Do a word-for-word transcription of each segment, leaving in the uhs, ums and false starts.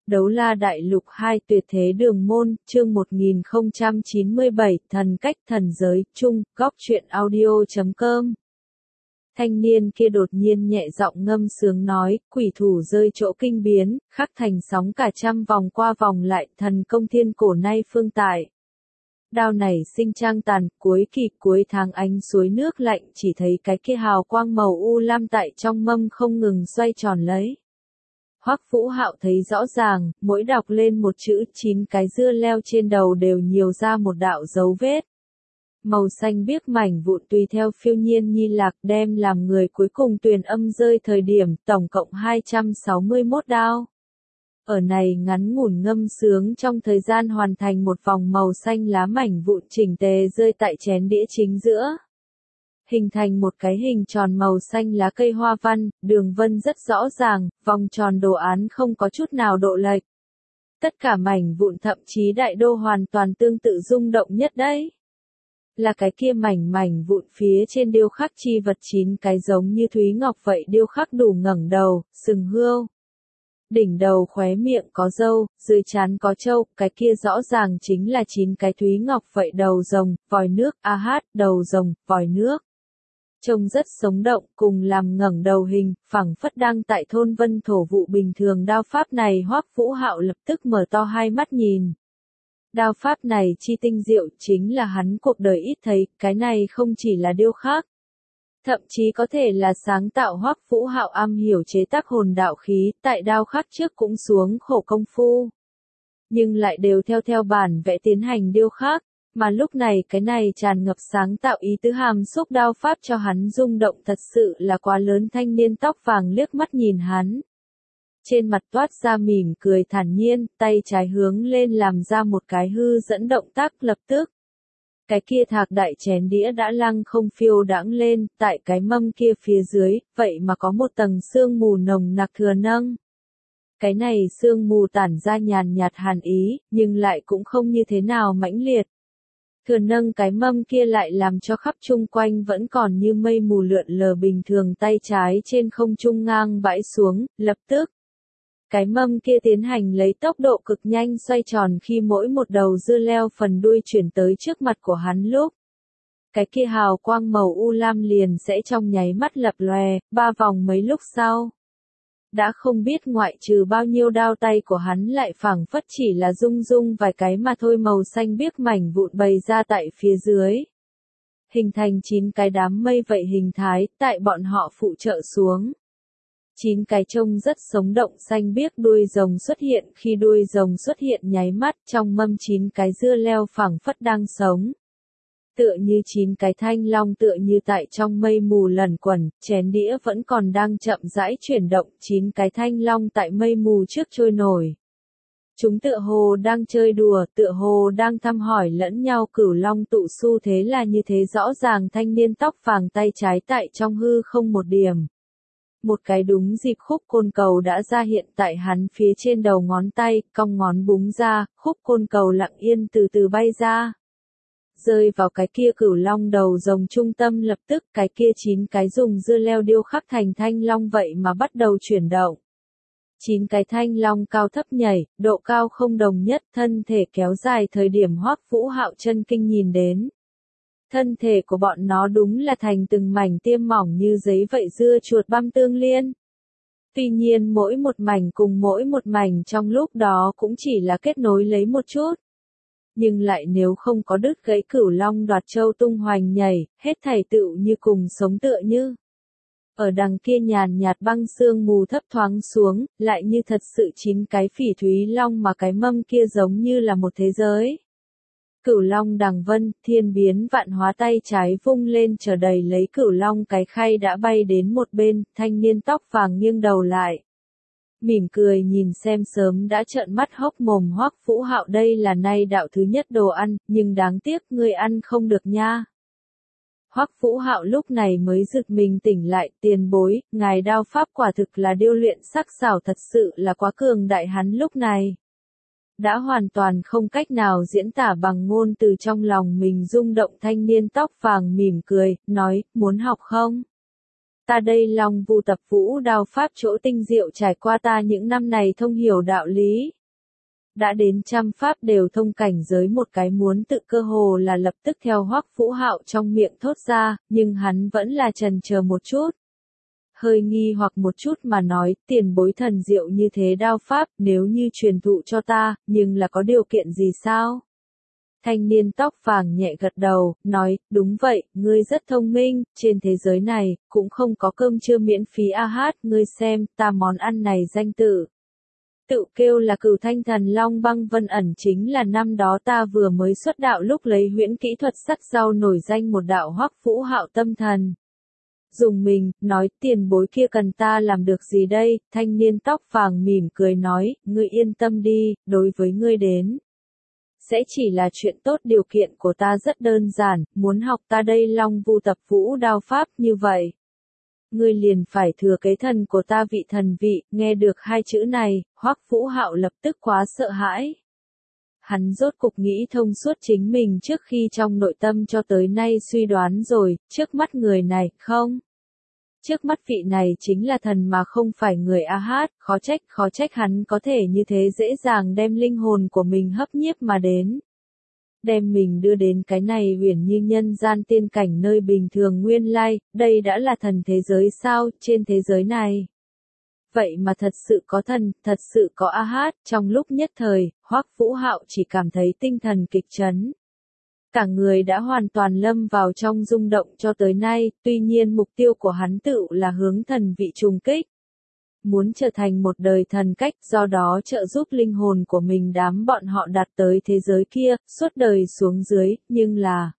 Đấu La Đại Lục hai Tuyệt Thế Đường Môn, chương một nghìn không trăm chín mươi bảy, Thần Cách Thần Giới, Trung, Góc Truyện Audio chấm com. Thanh niên kia đột nhiên nhẹ giọng ngâm sướng nói, quỷ thủ rơi chỗ kinh biến, khắc thành sóng cả trăm vòng qua vòng lại, thần công thiên cổ nay phương tại. Đao này sinh trang tàn, cuối kỳ cuối tháng ánh suối nước lạnh, chỉ thấy cái kia hào quang màu u lam tại trong mâm không ngừng xoay tròn lấy. Hoắc Vũ Hạo thấy rõ ràng, mỗi đọc lên một chữ, chín cái dưa leo trên đầu đều nhiều ra một đạo dấu vết. Màu xanh biếc mảnh vụn tùy theo phiêu nhiên nhi lạc đem làm người cuối cùng tuyền âm rơi thời điểm, tổng cộng hai trăm sáu mươi mốt đao. Ở này ngắn ngủn ngâm sướng trong thời gian hoàn thành một vòng màu xanh lá mảnh vụn chỉnh tề rơi tại chén đĩa chính giữa. Hình thành một cái hình tròn màu xanh lá cây hoa văn, đường vân rất rõ ràng, vòng tròn đồ án không có chút nào độ lệch. Tất cả mảnh vụn thậm chí đại đô hoàn toàn tương tự rung động nhất đấy. Là cái kia mảnh mảnh vụn phía trên điêu khắc chi vật chín cái giống như thúy ngọc vậy điêu khắc đủ ngẩng đầu, sừng hươu. Đỉnh đầu khóe miệng có râu, dưới trán có trâu, cái kia rõ ràng chính là chín cái thúy ngọc vậy đầu rồng, vòi nước, a hát, đầu rồng, vòi nước. Trông rất sống động, cùng làm ngẩng đầu hình, phẳng phất đang tại thôn vân thổ vụ bình thường đao pháp này Hoắc Vũ Hạo lập tức mở to hai mắt nhìn. Đao pháp này chi tinh diệu chính là hắn cuộc đời ít thấy, cái này không chỉ là điêu khắc. Thậm chí có thể là sáng tạo Hoắc Vũ Hạo am hiểu chế tác hồn đạo khí, tại đao khắc trước cũng xuống khổ công phu. Nhưng lại đều theo theo bản vẽ tiến hành điêu khắc. Mà lúc này cái này tràn ngập sáng tạo ý tứ hàm xúc đao pháp cho hắn rung động thật sự là quá lớn. Thanh niên tóc vàng liếc mắt nhìn hắn. Trên mặt toát ra mỉm cười thản nhiên, tay trái hướng lên làm ra một cái hư dẫn động tác lập tức. Cái kia thạc đại chén đĩa đã lăng không phiêu đãng lên, tại cái mâm kia phía dưới, vậy mà có một tầng sương mù nồng nặc thừa nâng. Cái này sương mù tản ra nhàn nhạt hàn ý, nhưng lại cũng không như thế nào mãnh liệt. Thừa nâng cái mâm kia lại làm cho khắp chung quanh vẫn còn như mây mù lượn lờ bình thường tay trái trên không trung ngang bãi xuống, lập tức. Cái mâm kia tiến hành lấy tốc độ cực nhanh xoay tròn khi mỗi một đầu dưa leo phần đuôi chuyển tới trước mặt của hắn lúc. Cái kia hào quang màu u lam liền sẽ trong nháy mắt lập lòe, ba vòng mấy lúc sau. Đã không biết ngoại trừ bao nhiêu đao tay của hắn lại phảng phất chỉ là rung rung vài cái mà thôi màu xanh biếc mảnh vụn bày ra tại phía dưới. Hình thành chín cái đám mây vậy hình thái, tại bọn họ phụ trợ xuống. Chín cái trông rất sống động xanh biếc đuôi rồng xuất hiện khi đuôi rồng xuất hiện nháy mắt trong mâm chín cái dưa leo phảng phất đang sống. Tựa như chín cái thanh long tựa như tại trong mây mù lẩn quẩn, chén đĩa vẫn còn đang chậm rãi chuyển động, chín cái thanh long tại mây mù trước trôi nổi. Chúng tựa hồ đang chơi đùa, tựa hồ đang thăm hỏi lẫn nhau cửu long tụ xu thế là như thế rõ ràng thanh niên tóc vàng tay trái tại trong hư không một điểm. Một cái đúng dịp khúc côn cầu đã ra hiện tại hắn phía trên đầu ngón tay, cong ngón búng ra, khúc côn cầu lặng yên từ từ bay ra. Rơi vào cái kia cửu long đầu rồng trung tâm lập tức cái kia chín cái dùng dưa leo điêu khắc thành thanh long vậy mà bắt đầu chuyển động. Chín cái thanh long cao thấp nhảy, độ cao không đồng nhất, thân thể kéo dài thời điểm Hoắc Vũ Hạo chân kinh nhìn đến. Thân thể của bọn nó đúng là thành từng mảnh tiêm mỏng như giấy vậy dưa chuột băm tương liên. Tuy nhiên mỗi một mảnh cùng mỗi một mảnh trong lúc đó cũng chỉ là kết nối lấy một chút. Nhưng lại nếu không có đứt gãy cửu long đoạt châu tung hoành nhảy, hết thảy tựu như cùng sống tựa như. Ở đằng kia nhàn nhạt băng sương mù thấp thoáng xuống, lại như thật sự chín cái phỉ thúy long mà cái mâm kia giống như là một thế giới. Cửu long đằng vân, thiên biến vạn hóa tay trái vung lên chờ đầy lấy cửu long cái khay đã bay đến một bên, thanh niên tóc vàng nghiêng đầu lại. Mỉm cười nhìn xem sớm đã trợn mắt hốc mồm Hoắc Vũ Hạo đây là nay đạo thứ nhất đồ ăn, nhưng đáng tiếc ngươi ăn không được nha. Hoắc Vũ Hạo lúc này mới giật mình tỉnh lại, tiền bối, ngài đao pháp quả thực là điêu luyện sắc sảo thật sự là quá cường đại hắn lúc này. Đã hoàn toàn không cách nào diễn tả bằng ngôn từ trong lòng mình rung động thanh niên tóc vàng mỉm cười, nói, muốn học không? Ta đây Long Vu tập vũ đao pháp chỗ tinh diệu trải qua ta những năm này thông hiểu đạo lý. Đã đến trăm pháp đều thông cảnh giới một cái muốn tự cơ hồ là lập tức theo Hoắc Vũ Hạo trong miệng thốt ra, nhưng hắn vẫn là chần chờ một chút. Hơi nghi hoặc một chút mà nói, tiền bối thần diệu như thế đao pháp, nếu như truyền thụ cho ta, nhưng là có điều kiện gì sao? Thanh niên tóc vàng nhẹ gật đầu, nói, đúng vậy, ngươi rất thông minh, trên thế giới này, cũng không có cơm trưa miễn phí a hát, ngươi xem, ta món ăn này danh tự. Tự kêu là Cửu Thanh Thần Long Băng Vân ẩn chính là năm đó ta vừa mới xuất đạo lúc lấy huyễn kỹ thuật sắt rau nổi danh một đạo Hoắc Vũ Hạo tâm thần. Dùng mình, nói tiền bối kia cần ta làm được gì đây, thanh niên tóc vàng mỉm cười nói, ngươi yên tâm đi, đối với ngươi đến. Sẽ chỉ là chuyện tốt điều kiện của ta rất đơn giản, muốn học ta đây Long Vu tập vũ đao pháp như vậy. Ngươi liền phải thừa kế thần của ta vị thần vị, nghe được hai chữ này, Hoắc Vũ Hạo lập tức quá sợ hãi. Hắn rốt cục nghĩ thông suốt chính mình trước khi trong nội tâm cho tới nay suy đoán rồi, trước mắt người này, không? Trước mắt vị này chính là thần mà không phải người a hát, khó trách, khó trách hắn có thể như thế dễ dàng đem linh hồn của mình hấp nhiếp mà đến. Đem mình đưa đến cái này huyền như nhân gian tiên cảnh nơi bình thường nguyên lai, đây đã là thần thế giới sao, trên thế giới này. Vậy mà thật sự có thần, thật sự có a hát, trong lúc nhất thời, Hoắc Vũ Hạo chỉ cảm thấy tinh thần kịch chấn. Cả người đã hoàn toàn lâm vào trong rung động cho tới nay, tuy nhiên mục tiêu của hắn tự là hướng thần vị trùng kích. Muốn trở thành một đời thần cách, do đó trợ giúp linh hồn của mình đám bọn họ đạt tới thế giới kia, suốt đời xuống dưới, nhưng là...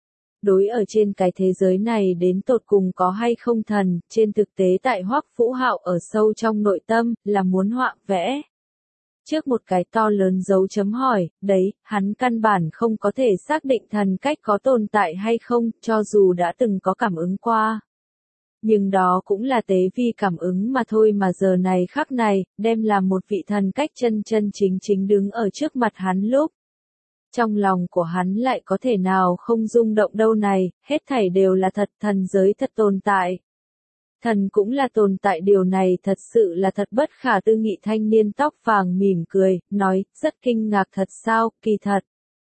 Đối ở trên cái thế giới này đến tột cùng có hay không thần, trên thực tế tại Hoắc Vũ Hạo ở sâu trong nội tâm, là muốn họa vẽ. Trước một cái to lớn dấu chấm hỏi, đấy, hắn căn bản không có thể xác định thần cách có tồn tại hay không, cho dù đã từng có cảm ứng qua. Nhưng đó cũng là tế vi cảm ứng mà thôi mà giờ này khắc này, đem làm một vị thần cách chân chân chính chính đứng ở trước mặt hắn lúc. Trong lòng của hắn lại có thể nào không rung động đâu này, hết thảy đều là thật, thần giới thật tồn tại. Thần cũng là tồn tại, điều này thật sự là thật bất khả tư nghị. Thanh niên tóc vàng mỉm cười, nói, rất kinh ngạc thật sao, kỳ thật.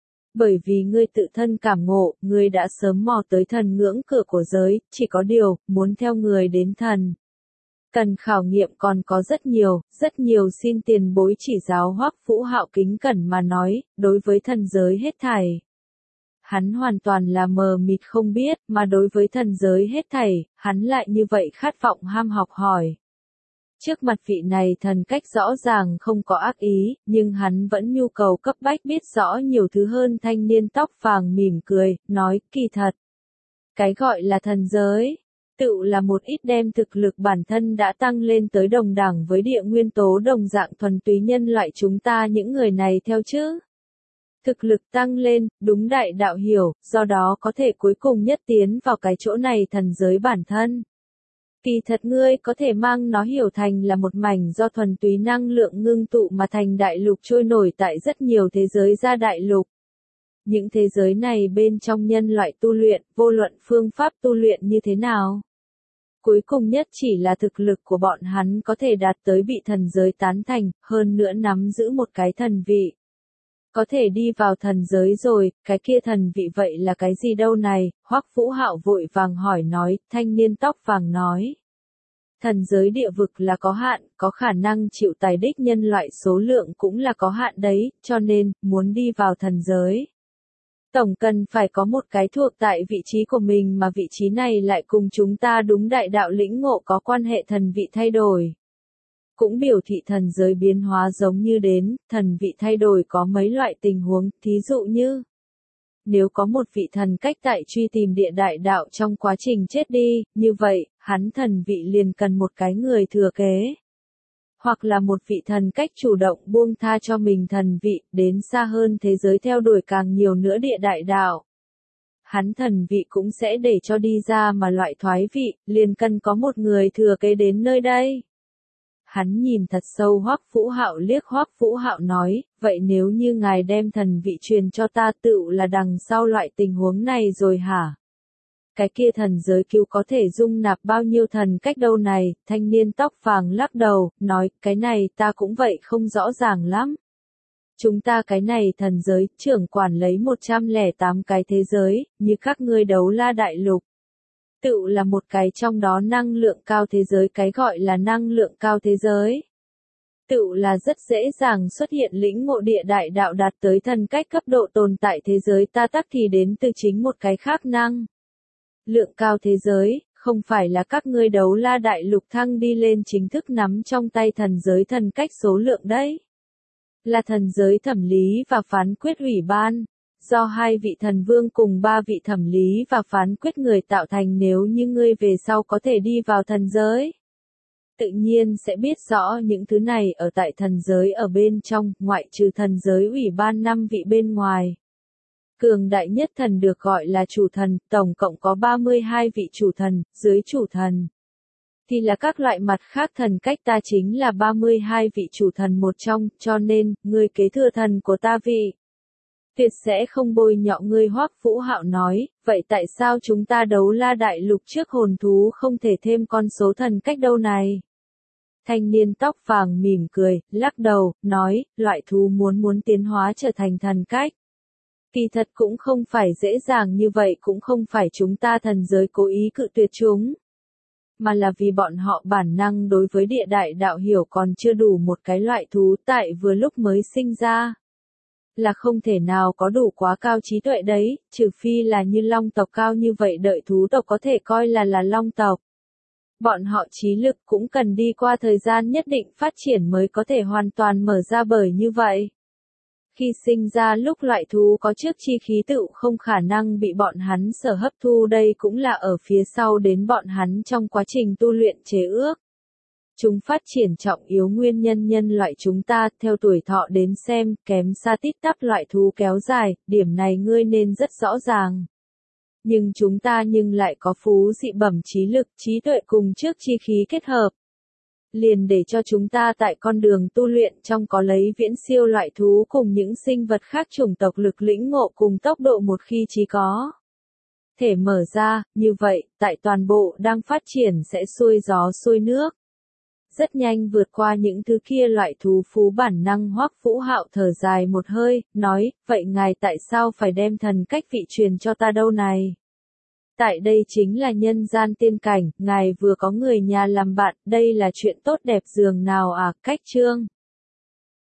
Bởi vì ngươi tự thân cảm ngộ, ngươi đã sớm mò tới thần ngưỡng cửa của giới, chỉ có điều, muốn theo người đến thần. Cần khảo nghiệm còn có rất nhiều, rất nhiều xin tiền bối chỉ giáo. Hoắc Vũ Hạo kính cẩn mà nói, đối với thần giới hết thảy. Hắn hoàn toàn là mờ mịt không biết, mà đối với thần giới hết thảy, hắn lại như vậy khát vọng ham học hỏi. Trước mặt vị này thần cách rõ ràng không có ác ý, nhưng hắn vẫn nhu cầu cấp bách biết rõ nhiều thứ hơn. Thanh niên tóc vàng mỉm cười, nói, kỳ thật. Cái gọi là thần giới, tự là một ít đem thực lực bản thân đã tăng lên tới đồng đẳng với địa nguyên tố đồng dạng thuần túy nhân loại chúng ta những người này theo chứ. Thực lực tăng lên, đúng đại đạo hiểu, do đó có thể cuối cùng nhất tiến vào cái chỗ này thần giới bản thân. Kỳ thật ngươi có thể mang nó hiểu thành là một mảnh do thuần túy năng lượng ngưng tụ mà thành đại lục trôi nổi tại rất nhiều thế giới ra đại lục. Những thế giới này bên trong nhân loại tu luyện, vô luận phương pháp tu luyện như thế nào. Cuối cùng nhất chỉ là thực lực của bọn hắn có thể đạt tới bị thần giới tán thành, hơn nữa nắm giữ một cái thần vị. Có thể đi vào thần giới rồi, cái kia thần vị vậy là cái gì đâu này, Hoắc Vũ Hạo vội vàng hỏi nói, thanh niên tóc vàng nói. Thần giới địa vực là có hạn, có khả năng chịu tài đích nhân loại số lượng cũng là có hạn đấy, cho nên, muốn đi vào thần giới. Tổng cần phải có một cái thuộc tại vị trí của mình mà vị trí này lại cùng chúng ta đúng đại đạo lĩnh ngộ có quan hệ thần vị thay đổi. Cũng biểu thị thần giới biến hóa giống như đến, thần vị thay đổi có mấy loại tình huống, thí dụ như nếu có một vị thần cách tại truy tìm địa đại đạo trong quá trình chết đi, như vậy, hắn thần vị liền cần một cái người thừa kế. Hoặc là một vị thần cách chủ động buông tha cho mình thần vị, đến xa hơn thế giới theo đuổi càng nhiều nữa địa đại đạo. Hắn thần vị cũng sẽ để cho đi ra mà loại thoái vị, liền cần có một người thừa kế đến nơi đây. Hắn nhìn thật sâu Hoắc Vũ Hạo liếc. Hoắc Vũ Hạo nói, vậy nếu như ngài đem thần vị truyền cho ta tựu là đằng sau loại tình huống này rồi hả? Cái kia thần giới cứu có thể dung nạp bao nhiêu thần cách đâu này, thanh niên tóc vàng lắc đầu, nói, cái này ta cũng vậy không rõ ràng lắm. Chúng ta cái này thần giới, trưởng quản lấy một trăm lẻ tám cái thế giới, như các ngươi đấu la đại lục. Tự là một cái trong đó năng lượng cao thế giới, cái gọi là năng lượng cao thế giới. Tự là rất dễ dàng xuất hiện lĩnh ngộ địa đại đạo đạt tới thần cách cấp độ tồn tại thế giới ta tắc thì đến từ chính một cái khác năng. Lượng cao thế giới, không phải là các ngươi đấu la đại lục thăng đi lên chính thức nắm trong tay thần giới thần cách số lượng đấy. Là thần giới thẩm lý và phán quyết ủy ban, do hai vị thần vương cùng ba vị thẩm lý và phán quyết người tạo thành nếu như ngươi về sau có thể đi vào thần giới. Tự nhiên sẽ biết rõ những thứ này ở tại thần giới ở bên trong, ngoại trừ thần giới ủy ban năm vị bên ngoài. Cường đại nhất thần được gọi là chủ thần, tổng cộng có ba mươi hai vị chủ thần, dưới chủ thần. Thì là các loại mặt khác thần cách ta chính là ba mươi hai vị chủ thần một trong, cho nên, ngươi kế thừa thần của ta vị. Tuyệt sẽ không bôi nhọ ngươi Hoắc Vũ Hạo nói, vậy tại sao chúng ta đấu la đại lục trước hồn thú không thể thêm con số thần cách đâu này? Thanh niên tóc vàng mỉm cười, lắc đầu, nói, loại thú muốn muốn tiến hóa trở thành thần cách. Kỳ thật cũng không phải dễ dàng như vậy, cũng không phải chúng ta thần giới cố ý cự tuyệt chúng. Mà là vì bọn họ bản năng đối với địa đại đạo hiểu còn chưa đủ một cái loại thú tại vừa lúc mới sinh ra. Là không thể nào có đủ quá cao trí tuệ đấy, trừ phi là như long tộc cao như vậy đợi thú tộc có thể coi là là long tộc. Bọn họ trí lực cũng cần đi qua thời gian nhất định phát triển mới có thể hoàn toàn mở ra bởi như vậy. Khi sinh ra lúc loại thú có trước chi khí tự không khả năng bị bọn hắn sở hấp thu đây cũng là ở phía sau đến bọn hắn trong quá trình tu luyện chế ước. Chúng phát triển trọng yếu nguyên nhân nhân loại chúng ta theo tuổi thọ đến xem kém xa tít tắp loại thú kéo dài, điểm này ngươi nên rất rõ ràng. Nhưng chúng ta nhưng lại có phú dị bẩm trí lực, trí tuệ cùng trước chi khí kết hợp. Liền để cho chúng ta tại con đường tu luyện trong có lấy viễn siêu loại thú cùng những sinh vật khác chủng tộc lực lĩnh ngộ cùng tốc độ một khi chỉ có. Thể mở ra, như vậy, tại toàn bộ đang phát triển sẽ xuôi gió xuôi nước. Rất nhanh vượt qua những thứ kia loại thú phú bản năng Hoắc Vũ Hạo thở dài một hơi, nói, vậy ngài tại sao phải đem thần cách vị truyền cho ta đâu này? Tại đây chính là nhân gian tiên cảnh, ngài vừa có người nhà làm bạn, đây là chuyện tốt đẹp dường nào à, cách chương.